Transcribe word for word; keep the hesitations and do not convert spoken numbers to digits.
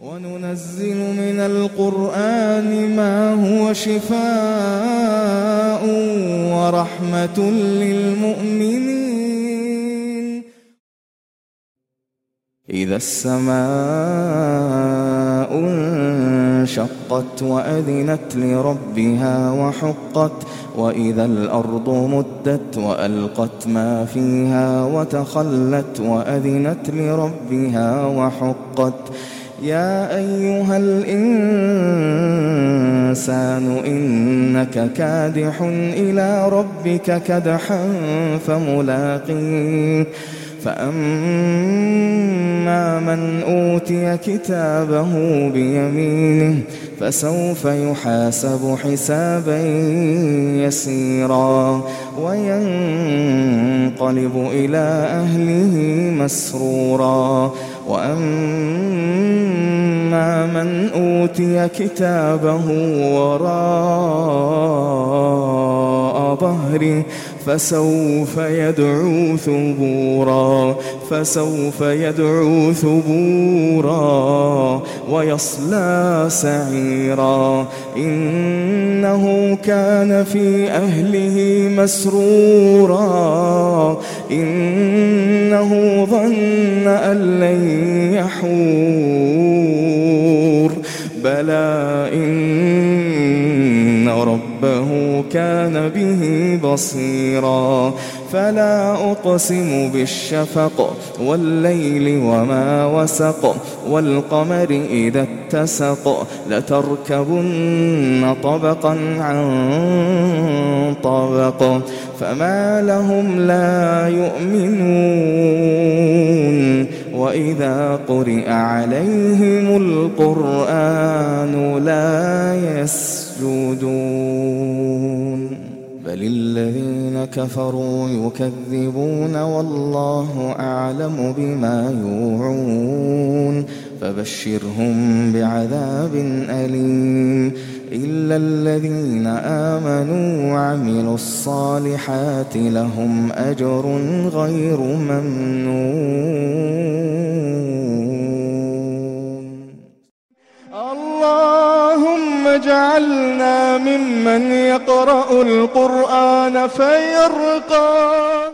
وننزل من القرآن ما هو شفاء ورحمة للمؤمنين. إذا السماء انشقت وأذنت لربها وحقت وإذا الأرض مدت وألقت ما فيها وتخلت وأذنت لربها وحقت يا أيها الإنسان إنك كادح إلى ربك كدحا فملاقيه فأما من أوتي كتابه بيمينه فسوف يحاسب حسابا يسيرا وينقلب إلى أهله مسرورا وأما من أوتي كتابه وراء ظهره فسوف يدعو ثبورا فسوف يدعو ثبورا ويصلى سعيرا إنه كان في أهله مسرورا إنه ظن أن لن يحور بلى إن ربه كان به بصيرا فلا أقسم بالشفق والليل وما وسق والقمر إذا اتسق لتركبن طبقا عن طبق فما لهم لا يؤمنون وإذا قرئ عليهم القرآن لا يسجدون بل الذين كفروا يكذبون والله أعلم بما يوعون فبشرهم بعذاب أليم إلا الذين آمنوا وعملوا الصالحات لهم أجر غير ممنون. اللهم اجعلنا ممن يقرأ القرآن فيرقى